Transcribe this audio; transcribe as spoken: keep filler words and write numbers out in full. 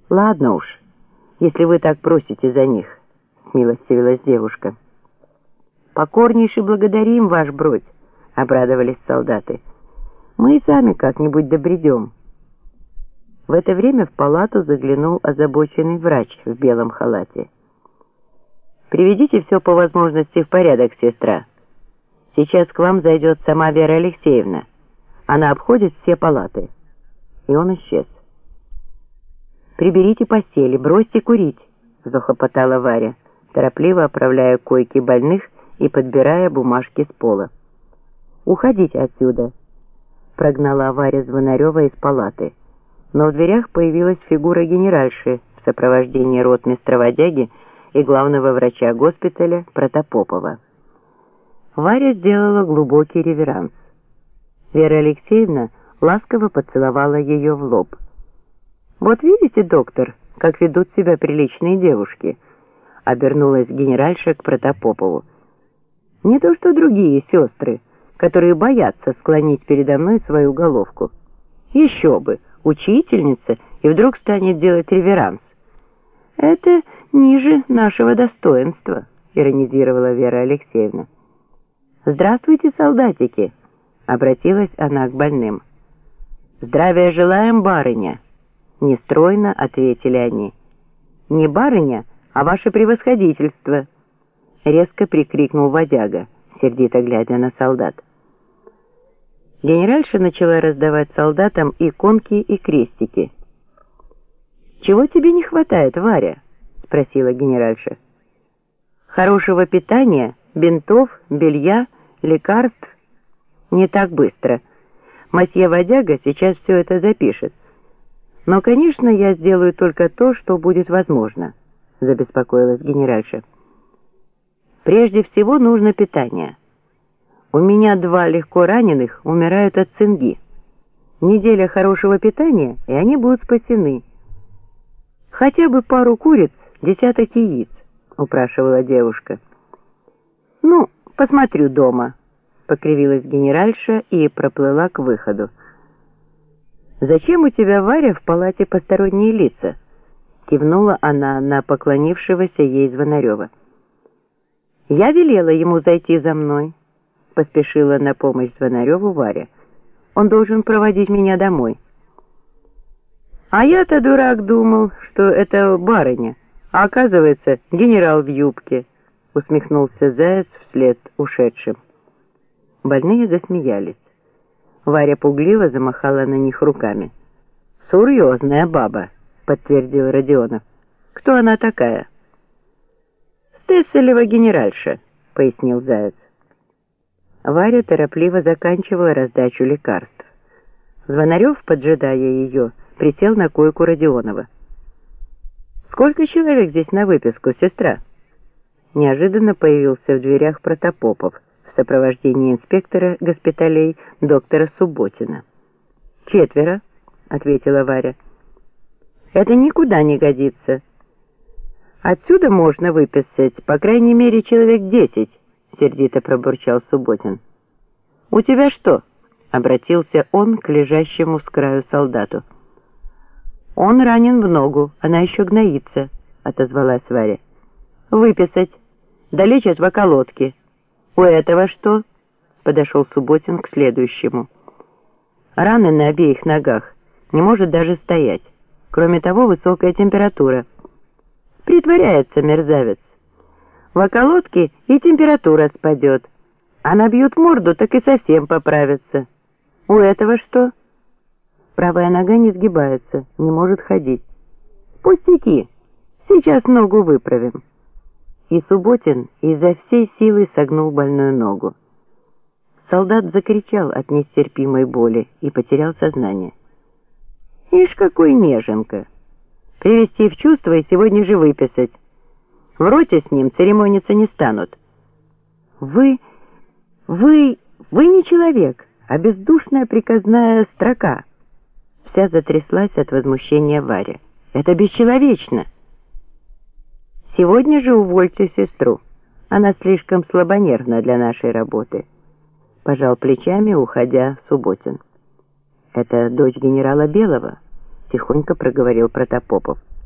Ладно уж, если вы так просите за них, смилостивилась девушка. Покорнейше благодарим, ваш бродь, обрадовались солдаты. Мы и сами как-нибудь добредем. В это время в палату заглянул озабоченный врач в белом халате. «Приведите все по возможности в порядок, сестра. Сейчас к вам зайдет сама Вера Алексеевна. Она обходит все палаты». И он исчез. «Приберите постели, бросьте курить», — захлопотала Варя, торопливо оправляя койки больных и подбирая бумажки с пола. «Уходите отсюда», — прогнала Варя Звонарева из палаты. Но в дверях появилась фигура генеральши в сопровождении ротмистра-водяги и главного врача госпиталя Протопопова. Варя сделала глубокий реверанс. Вера Алексеевна ласково поцеловала ее в лоб. «Вот видите, доктор, как ведут себя приличные девушки», — обернулась генеральша к Протопопову. «Не то что другие сестры, которые боятся склонить передо мной свою головку. Еще бы, учительница, и вдруг станет делать реверанс. Это ниже нашего достоинства», — иронизировала Вера Алексеевна. «Здравствуйте, солдатики», — обратилась она к больным. «Здравия желаем, барыня», — нестройно ответили они. «Не барыня, а ваше превосходительство», — резко прикрикнул водяга, сердито глядя на солдат. Генеральша начала раздавать солдатам иконки и крестики. «Чего тебе не хватает, Варя?» — спросила генеральша. «Хорошего питания, бинтов, белья, лекарств?» «Не так быстро. Мосье Водяга сейчас все это запишет. Но, конечно, я сделаю только то, что будет возможно», — забеспокоилась генеральша. «Прежде всего нужно питание. У меня два легко раненых умирают от цинги. Неделя хорошего питания, и они будут спасены. Хотя бы пару куриц, десяток яиц», — упрашивала девушка. «Ну, посмотрю дома», — покривилась генеральша и проплыла к выходу. «Зачем у тебя, Варя, в палате посторонние лица?» — кивнула она на поклонившегося ей Звонарева. «Я велела ему зайти за мной», — поспешила на помощь Звонареву Варя. «Он должен проводить меня домой». «А я-то, дурак, думал, что это барыня, а оказывается, генерал в юбке», — усмехнулся Заяц вслед ушедшим. Больные засмеялись. Варя пугливо замахала на них руками. «Серьезная баба», — подтвердил Родионов. «Кто она такая?» «Стесселева генеральша», — пояснил Заяц. Варя торопливо заканчивала раздачу лекарств. Звонарев, поджидая ее, присел на койку Родионова. «Сколько человек здесь на выписку, сестра?» Неожиданно появился в дверях Протопопов в сопровождении инспектора госпиталей доктора Субботина. «Четверо», — ответила Варя. «Это никуда не годится. Отсюда можно выписать, по крайней мере, человек десять», — сердито пробурчал Субботин. «У тебя что?» — обратился он к лежащему с краю солдату. «Он ранен в ногу, она еще гноится», — отозвалась Варя. «Выписать. Долечат в околотке». «У этого что?» — подошел Субботин к следующему. «Раны на обеих ногах, не может даже стоять. Кроме того, высокая температура». «Притворяется мерзавец. В околотке и температура спадет. А набьют морду, так и совсем поправится. У этого что?» «Правая нога не сгибается, не может ходить». «Пустяки. Сейчас ногу выправим». И Субботин изо всей силы согнул больную ногу. Солдат закричал от нестерпимой боли и потерял сознание. «Ишь, какой неженка! Привести в чувство и сегодня же выписать. В роте с ним церемониться не станут». «Вы, вы, вы не человек, а бездушная приказная строка». Вся затряслась от возмущения Варя. «Это бесчеловечно». «Сегодня же увольте сестру. Она слишком слабонервна для нашей работы», — пожал плечами, уходя Субботин. «Это дочь генерала Белого», — тихонько проговорил Протопопов.